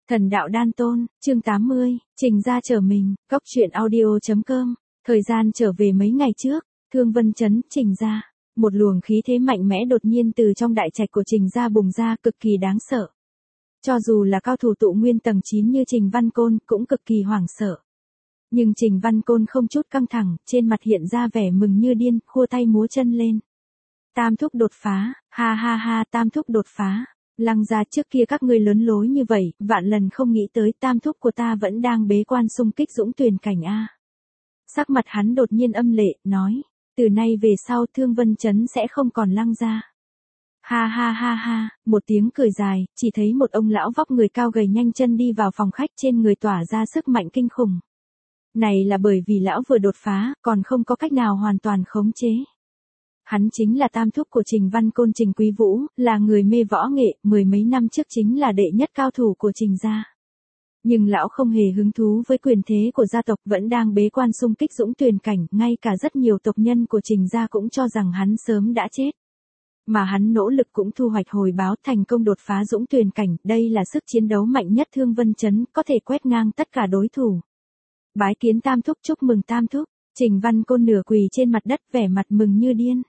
Thần đạo đan tôn, chương 80, Trình gia trở mình, Cốc truyện audio.com, thời gian trở về mấy ngày trước, Thương Vân Trấn, Trình gia, một luồng khí thế mạnh mẽ đột nhiên từ trong đại trạch của Trình gia bùng ra cực kỳ đáng sợ. Cho dù là cao thủ tụ nguyên tầng 9 như Trình Văn Côn cũng cực kỳ hoảng sợ. Nhưng Trình Văn Côn không chút căng thẳng, trên mặt hiện ra vẻ mừng như điên, khua tay múa chân lên. Tam thúc đột phá, ha ha ha, tam thúc đột phá. Lăng gia trước kia các ngươi lớn lối như vậy, vạn lần không nghĩ tới tam thúc của ta vẫn đang bế quan xung kích dũng tuyền cảnh a. Sắc mặt hắn đột nhiên âm lệ, nói, từ nay về sau Thương Vân Trấn sẽ không còn Lăng gia. Ha ha ha ha, một tiếng cười dài, chỉ thấy một ông lão vóc người cao gầy nhanh chân đi vào phòng khách, trên người tỏa ra sức mạnh kinh khủng. Này là bởi vì lão vừa đột phá, còn không có cách nào hoàn toàn khống chế. Hắn chính là tam thúc của Trình Văn Côn, Trình Quý Vũ, là người mê võ nghệ, mười mấy năm trước chính là đệ nhất cao thủ của Trình gia. Nhưng lão không hề hứng thú với quyền thế của gia tộc, vẫn đang bế quan xung kích dũng tuyền cảnh, ngay cả rất nhiều tộc nhân của Trình gia cũng cho rằng hắn sớm đã chết. Mà hắn nỗ lực cũng thu hoạch hồi báo, thành công đột phá dũng tuyền cảnh, đây là sức chiến đấu mạnh nhất Thương Vân Trấn, có thể quét ngang tất cả đối thủ. Bái kiến tam thúc, chúc mừng tam thúc. Trình Văn Côn nửa quỳ trên mặt đất, vẻ mặt mừng như điên.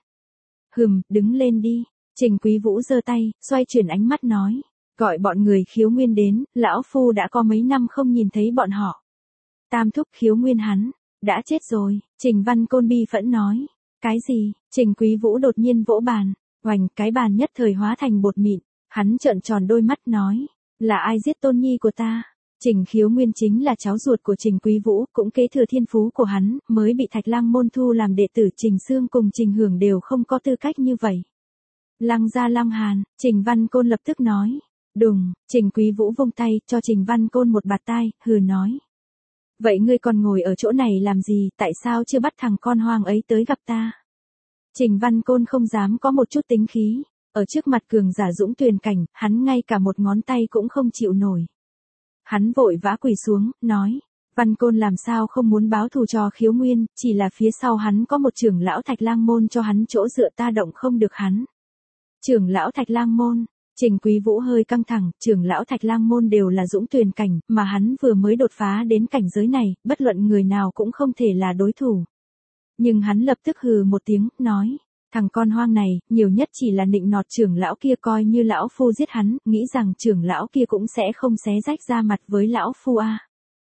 Đứng lên đi. Trình Quý Vũ giơ tay, xoay chuyển ánh mắt nói, gọi bọn người Khiếu Nguyên đến, lão phu đã có mấy năm không nhìn thấy bọn họ. Tam thúc Khiếu Nguyên hắn đã chết rồi. Trình Văn Côn bi phẫn nói. Cái gì? Trình Quý Vũ đột nhiên vỗ bàn, oành, cái bàn nhất thời hóa thành bột mịn. Hắn trợn tròn đôi mắt nói, là ai giết tôn nhi của ta? Trình Khiếu Nguyên chính là cháu ruột của Trình Quý Vũ, cũng kế thừa thiên phú của hắn, mới bị Thạch Lăng môn thu làm đệ tử. Trình Xương cùng Trình Hưởng đều không có tư cách như vậy. Lăng gia Lăng Hàn, Trình Văn Côn lập tức nói. Đùng, Trình Quý Vũ vung tay, cho Trình Văn Côn một bạt tai, hừ nói. Vậy ngươi còn ngồi ở chỗ này làm gì, tại sao chưa bắt thằng con hoang ấy tới gặp ta? Trình Văn Côn không dám có một chút tính khí, ở trước mặt cường giả dũng tuyền cảnh, hắn ngay cả một ngón tay cũng không chịu nổi. Hắn vội vã quỳ xuống, nói, Văn Côn làm sao không muốn báo thù cho Khiếu Nguyên, chỉ là phía sau hắn có một trưởng lão Thạch Lang môn cho hắn chỗ dựa, ta động không được hắn. Trưởng lão Thạch Lang môn, Trình Quý Vũ hơi căng thẳng, trưởng lão Thạch Lang môn đều là dũng tuyền cảnh, mà hắn vừa mới đột phá đến cảnh giới này, bất luận người nào cũng không thể là đối thủ. Nhưng hắn lập tức hừ một tiếng, nói, thằng con hoang này, nhiều nhất chỉ là nịnh nọt trưởng lão kia, coi như lão phu giết hắn, nghĩ rằng trưởng lão kia cũng sẽ không xé rách da mặt với lão phu a.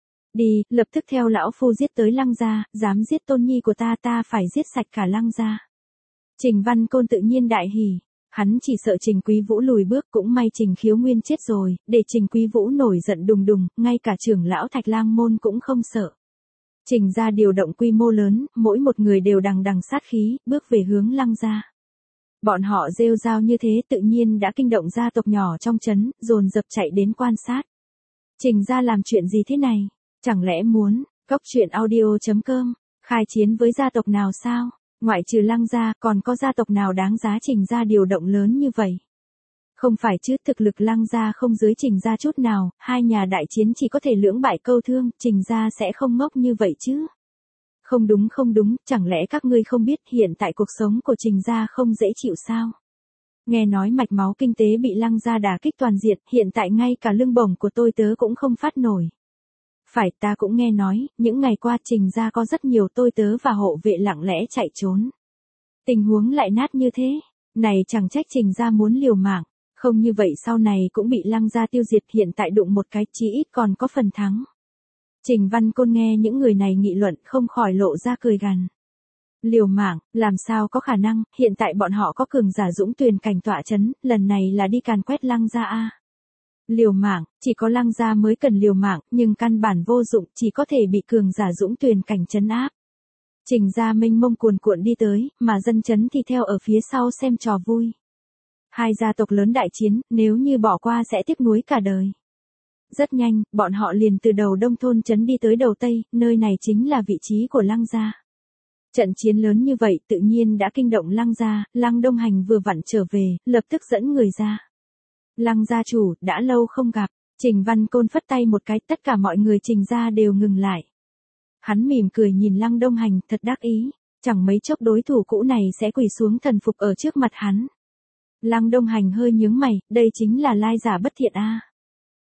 Đi, lập tức theo lão phu giết tới Lăng gia, dám giết tôn nhi của ta, ta phải giết sạch cả Lăng gia. Trình Văn Côn tự nhiên đại hỉ, hắn chỉ sợ Trình Quý Vũ lùi bước, cũng may Trình Khiếu Nguyên chết rồi, để Trình Quý Vũ nổi giận đùng đùng, ngay cả trưởng lão Thạch Lang môn cũng không sợ. Trình gia điều động quy mô lớn, mỗi một người đều đằng đằng sát khí, bước về hướng Lăng gia. Bọn họ rêu rao như thế tự nhiên đã kinh động gia tộc nhỏ trong trấn, dồn dập chạy đến quan sát. Trình gia làm chuyện gì thế này? Chẳng lẽ muốn, Cốc truyện audio.com, khai chiến với gia tộc nào sao? Ngoại trừ Lăng gia, còn có gia tộc nào đáng giá Trình gia điều động lớn như vậy? Không phải chứ, thực lực Lăng gia không dưới Trình gia chút nào, hai nhà đại chiến chỉ có thể lưỡng bại câu thương, Trình gia sẽ không ngốc như vậy chứ. Không đúng, chẳng lẽ các ngươi không biết hiện tại cuộc sống của Trình gia không dễ chịu sao? Nghe nói mạch máu kinh tế bị Lăng gia đả kích toàn diện, hiện tại ngay cả lương bổng của tôi tớ cũng không phát nổi. Phải, ta cũng nghe nói, những ngày qua Trình gia có rất nhiều tôi tớ và hộ vệ lặng lẽ chạy trốn. Tình huống lại nát như thế, này chẳng trách Trình gia muốn liều mạng. Không như vậy sau này cũng bị Lăng gia tiêu diệt, hiện tại đụng một cái chí ít còn có phần thắng. Trình Văn Côn nghe những người này nghị luận không khỏi lộ ra cười gằn. Liều mạng, làm sao có khả năng, hiện tại bọn họ có cường giả dũng tuyền cảnh tọa chấn, lần này là đi càn quét Lăng gia a. Liều mạng, chỉ có Lăng gia mới cần liều mạng, nhưng căn bản vô dụng, chỉ có thể bị cường giả dũng tuyền cảnh trấn áp. Trình gia mênh mông cuồn cuộn đi tới, mà dân trấn thì theo ở phía sau xem trò vui. Hai gia tộc lớn đại chiến, nếu như bỏ qua sẽ tiếc nuối cả đời. Rất nhanh, bọn họ liền từ đầu đông thôn trấn đi tới đầu tây, nơi này chính là vị trí của Lăng gia. Trận chiến lớn như vậy tự nhiên đã kinh động Lăng gia, Lăng Đông Hành vừa vặn trở về, lập tức dẫn người ra. Lăng gia chủ, đã lâu không gặp. Trình Văn Côn phất tay một cái, tất cả mọi người Trình gia đều ngừng lại. Hắn mỉm cười nhìn Lăng Đông Hành, thật đắc ý, chẳng mấy chốc đối thủ cũ này sẽ quỳ xuống thần phục ở trước mặt hắn. Lăng Đông Hành hơi nhướng mày, đây chính là lai giả bất thiện a.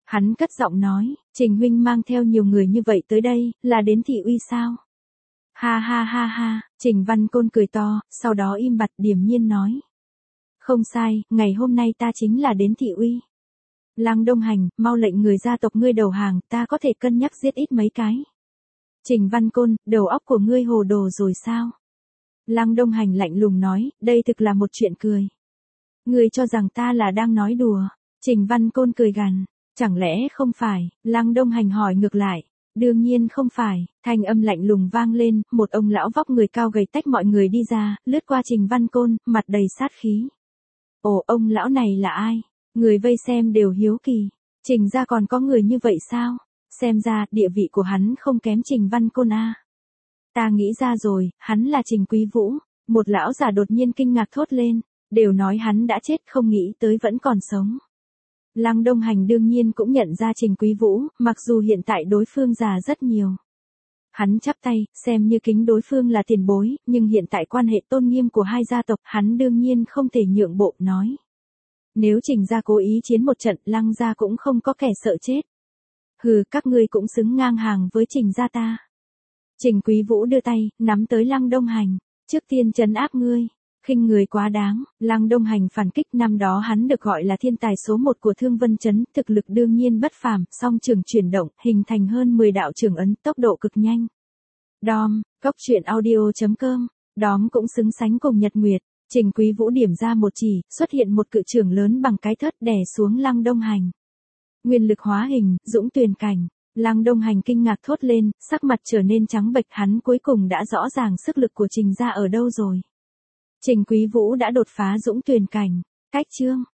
Hắn cất giọng nói, Trình huynh mang theo nhiều người như vậy tới đây, là đến thị uy sao? Ha ha ha ha, Trình Văn Côn cười to, sau đó im bặt điềm nhiên nói. Không sai, ngày hôm nay ta chính là đến thị uy. Lăng Đông Hành, mau lệnh người gia tộc ngươi đầu hàng, ta có thể cân nhắc giết ít mấy cái. Trình Văn Côn, đầu óc của ngươi hồ đồ rồi sao? Lăng Đông Hành lạnh lùng nói, đây thực là một chuyện cười. Ngươi cho rằng ta là đang nói đùa. Trình Văn Côn cười gằn, chẳng lẽ không phải? Lăng Đông Hành hỏi ngược lại. Đương nhiên không phải, thanh âm lạnh lùng vang lên, một ông lão vóc người cao gầy tách mọi người đi ra, lướt qua Trình Văn Côn, mặt đầy sát khí. Ồ, ông lão này là ai? Người vây xem đều hiếu kỳ. Trình ra còn có người như vậy sao? Xem ra, địa vị của hắn không kém Trình Văn Côn a. Ta nghĩ ra rồi, hắn là Trình Quý Vũ. Một lão già đột nhiên kinh ngạc thốt lên, đều nói hắn đã chết không nghĩ tới vẫn còn sống. Lăng Đông Hành đương nhiên cũng nhận ra Trình Quý Vũ, mặc dù hiện tại đối phương già rất nhiều. Hắn chắp tay, xem như kính đối phương là tiền bối, nhưng hiện tại quan hệ tôn nghiêm của hai gia tộc, hắn đương nhiên không thể nhượng bộ, nói. Nếu Trình gia cố ý chiến một trận, Lăng gia cũng không có kẻ sợ chết. Hừ, các ngươi cũng xứng ngang hàng với Trình gia ta. Trình Quý Vũ đưa tay, nắm tới Lăng Đông Hành, trước tiên trấn áp ngươi. Khinh người quá đáng, Lăng Đông Hành phản kích, năm đó hắn được gọi là thiên tài số 1 của Thương Vân Trấn, thực lực đương nhiên bất phàm, song trường chuyển động, hình thành hơn 10 đạo trường ấn, tốc độ cực nhanh. Đom, Goctruyện.audio.com, đóm cũng xứng sánh cùng Nhật Nguyệt. Trình Quý Vũ điểm ra một chỉ, xuất hiện một cự trường lớn bằng cái thớt đè xuống Lăng Đông Hành. Nguyên lực hóa hình, dũng tuyền cảnh. Lăng Đông Hành kinh ngạc thốt lên, sắc mặt trở nên trắng bệch, hắn cuối cùng đã rõ ràng sức lực của Trình gia ở đâu rồi. Trình Quý Vũ đã đột phá dũng tuyền cảnh. Cách chương